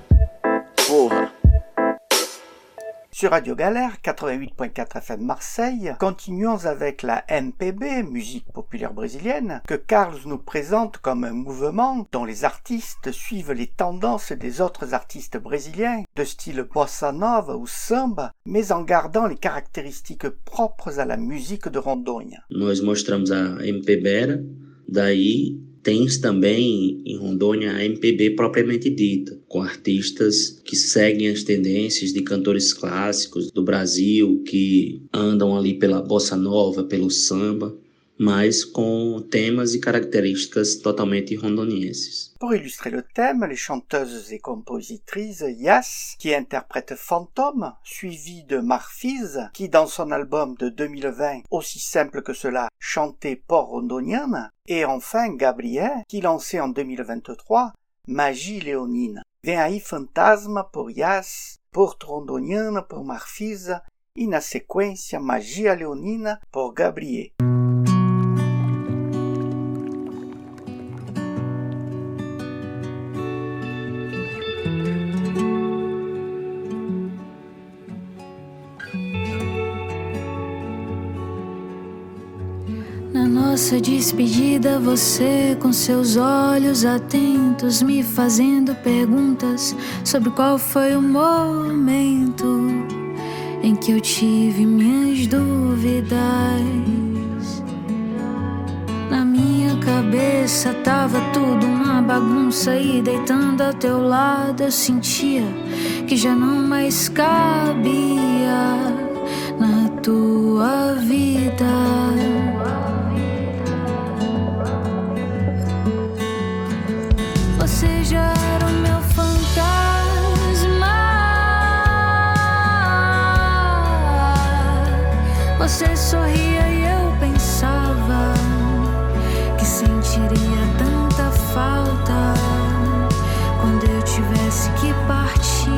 Porra. Sur Radio Galère quatre-vingt-huit point quatre F M Marseille, continuons avec la M P B, musique populaire brésilienne, que Carlos nous présente comme un mouvement dont les artistes suivent les tendances des autres artistes brésiliens, de style bossa nova ou samba, mais en gardant les caractéristiques propres à la musique de Rondônia. Nós mostramos a M P Bera, daí Tens também em Rondônia a M P B propriamente dita, com artistas que seguem as tendências de cantores clássicos do Brasil, que andam ali pela bossa nova, pelo samba, mas com temas e características totalmente rondonienses. Pour illustrer le thème, les chanteuses et compositrices Yas, qui interprète Fantôme, suivi de Marfise, qui dans son album de deux mille vingt, aussi simple que cela, chantait Port Rondonienne, et enfin Gabriel, qui lançait en deux mille vingt-trois Magie Léonine. Vem aí Fantasma por Yas, Porto Rondoniana por Marfise, e na sequência Magia Leonina por Gabriel. Na nossa despedida, você com seus olhos atentos me fazendo perguntas sobre qual foi o momento em que eu tive minhas dúvidas. Na minha cabeça tava tudo uma bagunça e deitando ao teu lado eu sentia que já não mais cabia na tua vida. Você já era o meu fantasma. Você sorria e eu pensava que sentiria tanta falta quando eu tivesse que partir.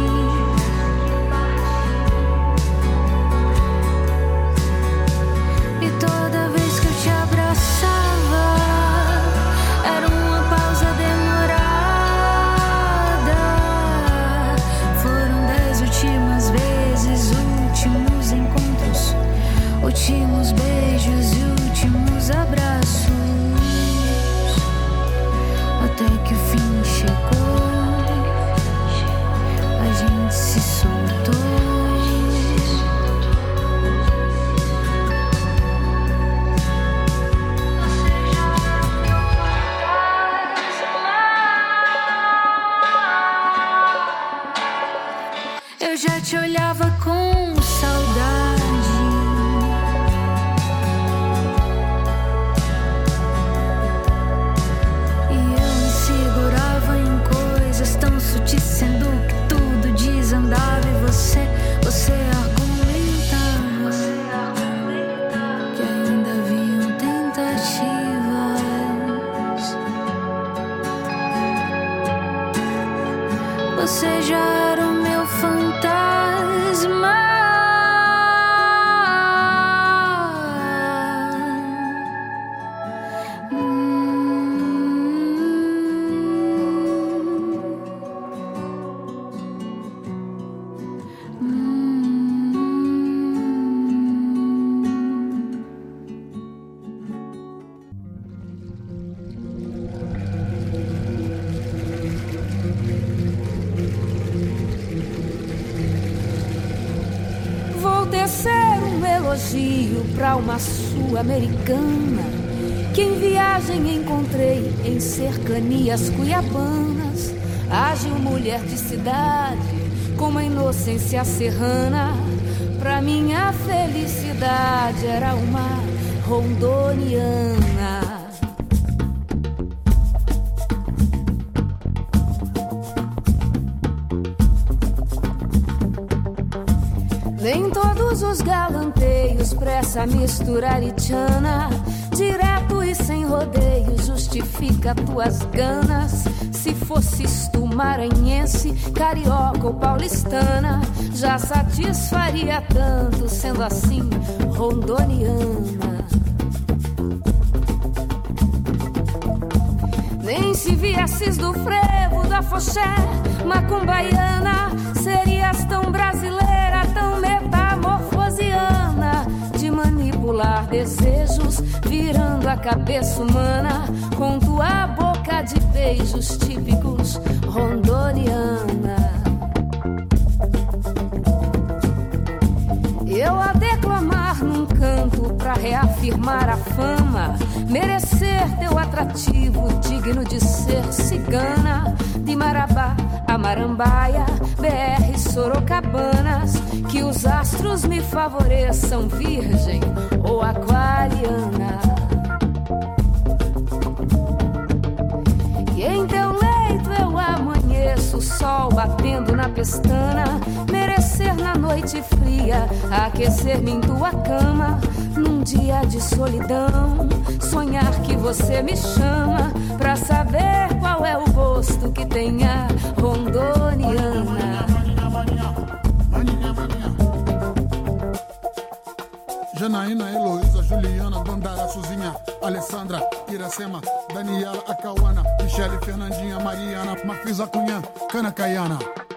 E toda vez que eu te abraçava era uma pausa demorada. Últimas vezes, últimos encontros, últimos beijos e últimos abraços, até que o fim chegou, a gente se soltou. Eu já te olhava com saudade e eu me segurava em coisas tão sutis, sendo que tudo desandava e você, você argumentava que ainda haviam tentativas. Você já era o meu fantasma. Pra uma sul-americana que em viagem encontrei em cercanias cuiabanas. Ágil mulher de cidade com uma inocência serrana. Pra minha felicidade era uma rondoniana. Nem todos os galanteios pra essa mistura aridiana, direto e sem rodeio, justifica tuas ganas. Se fosses tu maranhense, carioca ou paulistana, já satisfaria tanto sendo assim rondoniana. Nem se viesses do frevo, da foché macumbaiana, serias tão brasileira, tão metamorfosiana, de manipular desejos, virando a cabeça humana, com tua boca de beijos típicos rondoniana. Eu a declamar num canto pra reafirmar a fama merecer teu atrativo, digno de ser cigana. De Marabá a Marambaia, B R Sorocabanas, que os astros me favoreçam, virgem ou aquariana. E em teu leito eu amanheço, o sol batendo na pestana, merecer na noite fria, aquecer-me em tua cama, num dia de solidão, sonhar que você me chama, pra saber qual é o gosto que tem a rondoniana. Janaína, Heloísa, Juliana, Dandara, Suzinha, Alessandra, Iracema, Daniela, Acauana, Michele, Fernandinha, Mariana, Marfisa, Cunha, Cana Caiana.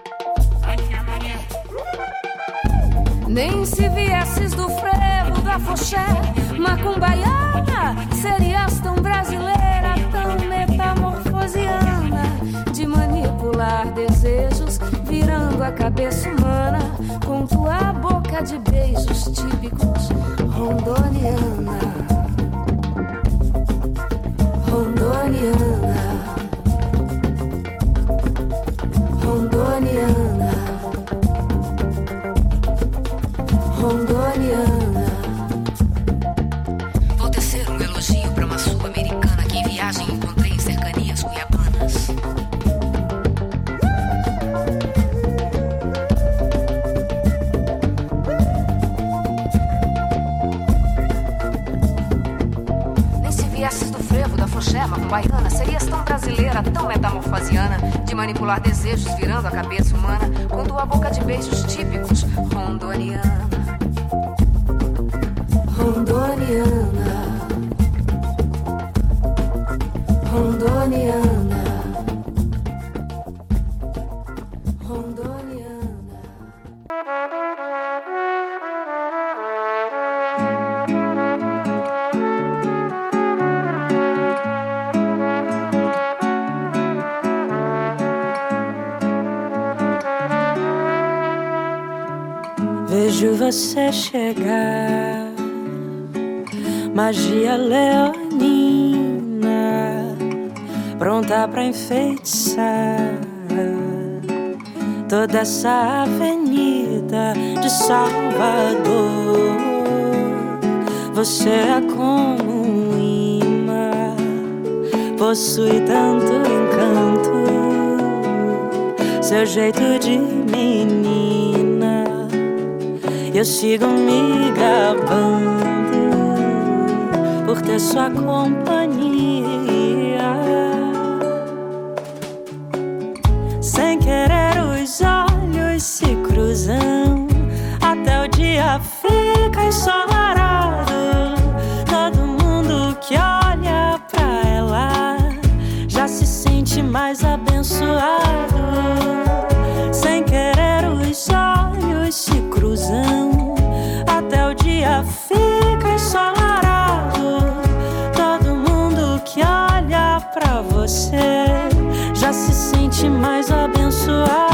Nem se viesses do frevo, da foché, macumbaiana, serias tão brasileira, tão metamorfosiana, de manipular desejos, virando a cabeça humana, com tua boca de beijos típicos, rondoniana, rondoniana, rondoniana, rondoniana. Vou tecer um elogio pra uma sul-americana que em viagem encontrei em cercanias cuiabanas. Nem se viesses do frevo, da foché, macumbaiana, serias tão brasileira, tão metamorfosiana, de manipular desejos, virando a cabeça humana, com tua boca de beijos típicos, rondoniana, rondoniana, rondoniana, rondoniana. Vejo você chegar, magia leonina, pronta pra enfeitiçar toda essa avenida de Salvador. Você é como um imã, possui tanto encanto, seu jeito de menina, eu sigo me gabando por ter sua companhia. Sem querer os olhos se cruzam, até o dia fica ensolarado. Todo mundo que olha pra ela já se sente mais abençoado. Sem querer os olhos se cruzam, até o dia fica ensolarado. Todo mundo que olha pra você já se sente mais abençoado.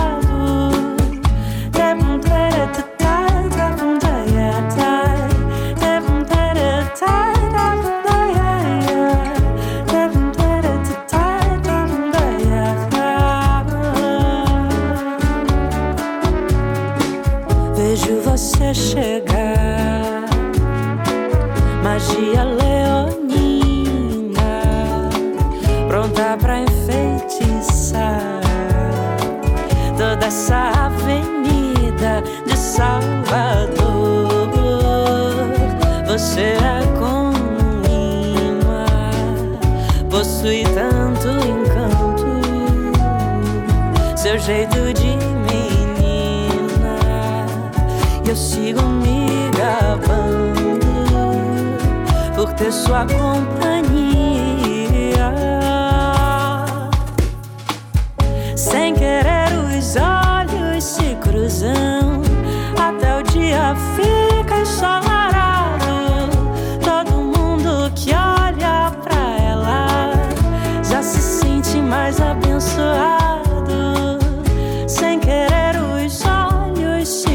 Vejo você chegar, magia leonina, pronta pra enfeitiçar toda essa avenida de Salvador. Você é como um imã, possui tanto encanto, seu jeito de menina, eu sigo me gabando por ter sua companhia. Sem querer os olhos se cruzam, até o dia fica ensolarado. Todo mundo que olha pra ela já se sente mais abençoado. Sem querer os olhos se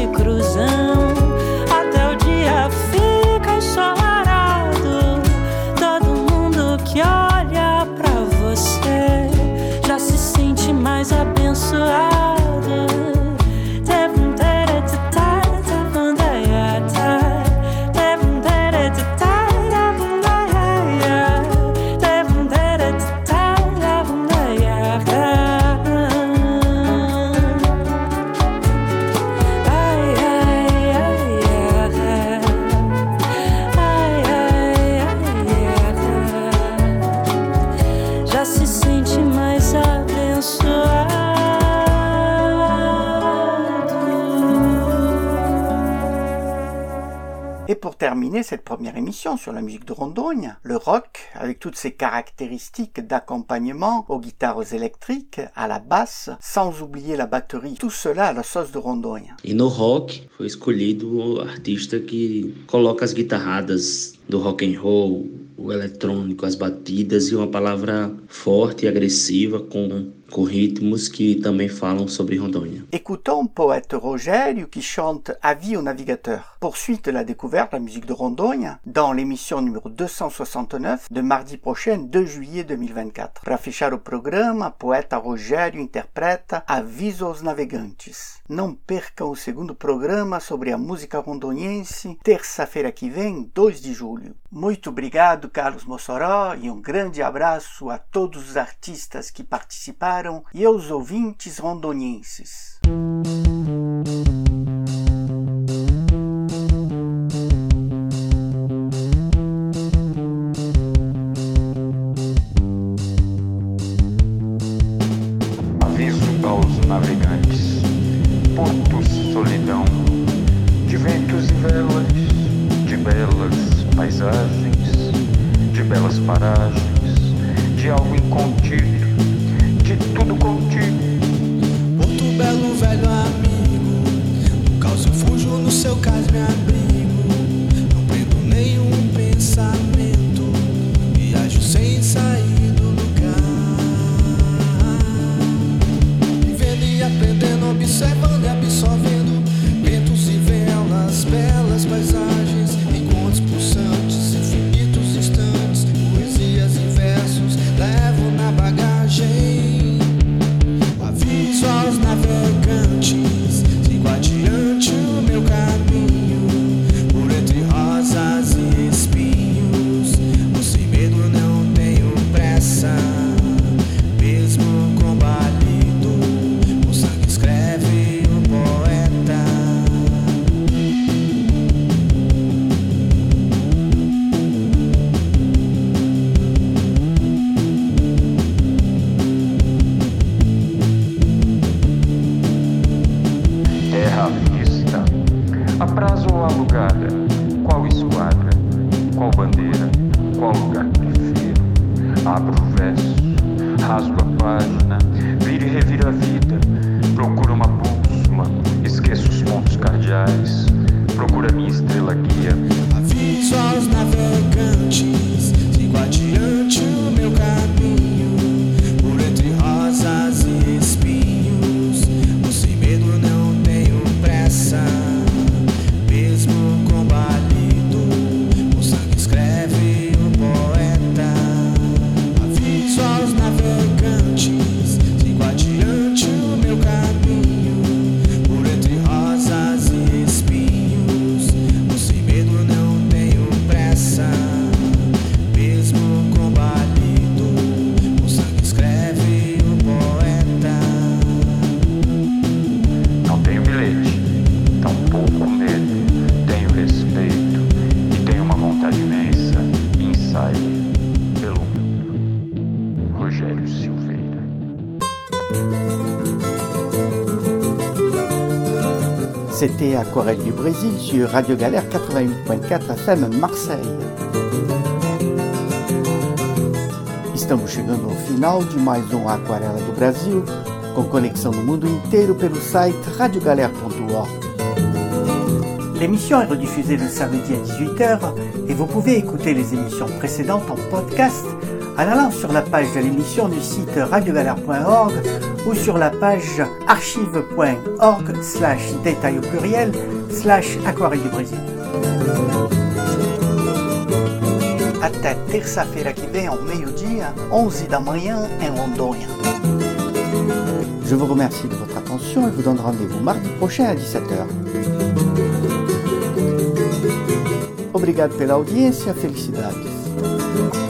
cruzam, até o dia fica ensolarado. Todo Et pour terminer cette première émission sur la musique de Rondônia, le rock, avec toutes ses caractéristiques d'accompagnement aux guitares électriques, à la basse, sans oublier la batterie, tout cela à la sauce de Rondônia. E no rock foi escolhido o artista que coloca as guitarradas do rock and roll, o eletrônico, as batidas e uma palavra forte e agressiva com, com ritmos que também falam sobre Rondônia. Écoutons poète Rogério qui chante Avis au navigateur. Poursuite de la découverte de la musique de Rondônia dans l'émission numéro deux cent soixante-neuf de mardi prochain, deux juillet deux mille vingt-quatro. Para fechar o programa, poeta Rogério interpreta Aviso aos Navegantes. Não percam o segundo programa sobre a música rondoniense, terça-feira que vem, dois de julho. Muito obrigado, Carlos Mossoró, e um grande abraço a todos os artistas que participaram e aos ouvintes rondonienses. Aviso aos navegantes, portos, solidão, de ventos e velas, de belas paisagens, de belas paragens, de algo incontido, de tudo contigo. Porto Belo, velho amigo, no caos eu fujo, no seu cais me abrigo. Não prendo nenhum pensamento, viajo sem sair do lugar. Vivendo e aprendendo, observando e absorvendo ventos e velas, belas paisagens, encontros pulsantes, infinitos instantes, poesias e versos levo na bagagem. Aviso aos navegantes, sigo adiante o meu caminho, por entre rosas e espinhos, o sem medo não tenho pressa, mesmo combalido, o sangue escreve o poeta. Terra à vista, a prazo ou alugada, qual esquadra, qual bandeira, qual lugar prefiro. Abro o verso, rasgo a página, viro e reviro a vida, procuro uma bússola, esqueço os pontos cardeais, procuro a minha estrela guia. Aviso aos navegantes, sigo adiante o meu caminho, por entre rosas e espinhos, o sem medo não tenho pressa, mesmo combalido, o sangue escreve o poeta. Aviso aos navegantes, sigo adiante o meu caminho, por entre rosas e espinhos, o sem medo não tenho pressa, mesmo combalido, o sangue escreve o poeta. Não tenho bilhete, tampouco medo, tenho respeito e tenho uma vontade imensa em sair pelo mundo. Rogério Silveira. C'était Aquarelle du Brésil sur Radio Galère quatre-vingt-huit point quatre F M Marseille. Estamos chegando ao final de mais um Aquarela do Brasil, com conexão no mundo inteiro pelo site radio galère ponto org. L'émission est rediffusée le samedi à dix-huit heures et vous pouvez écouter les émissions précédentes en podcast en allant sur la page de l'émission du site radio galère point org ou sur la page archive point org slash détail au pluriel slash aquarelle du Brésil. Até terça-feira que vem ao meio-dia, onze da manhã em Rondônia. Je vous remercie de votre attention et vous donne rendez-vous mardi prochain à dix-sept heures. Obrigado pela audiência, felicidades.